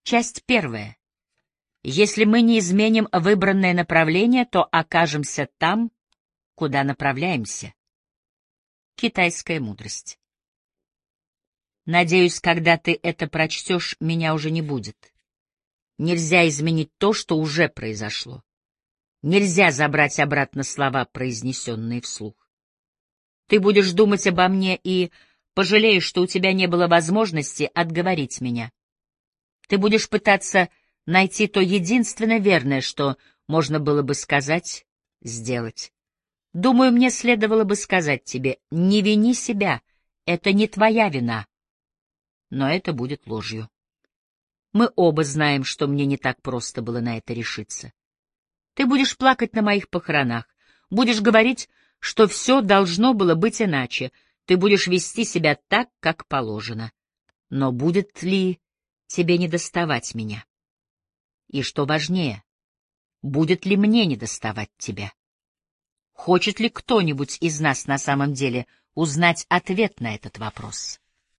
Часть первая. Если мы не изменим выбранное направление, то окажемся там, куда направляемся. Китайская мудрость. Надеюсь, когда ты это прочтешь, меня уже не будет. Нельзя изменить то, что уже произошло. Нельзя забрать обратно слова, произнесенные вслух. Ты будешь думать обо мне и пожалеешь, что у тебя не было возможности отговорить меня. Ты будешь пытаться найти то единственно верное, что можно было бы сказать, сделать. Думаю, мне следовало бы сказать тебе: не вини себя, это не твоя вина. Но это будет ложью. Мы оба знаем, что мне не так просто было на это решиться. Ты будешь плакать на моих похоронах, будешь говорить, что все должно было быть иначе, ты будешь вести себя так, как положено. Но будет ли тебе недоставать меня? И что важнее, будет ли мне недоставать тебя? Хочет ли кто-нибудь из нас на самом деле узнать ответ на этот вопрос?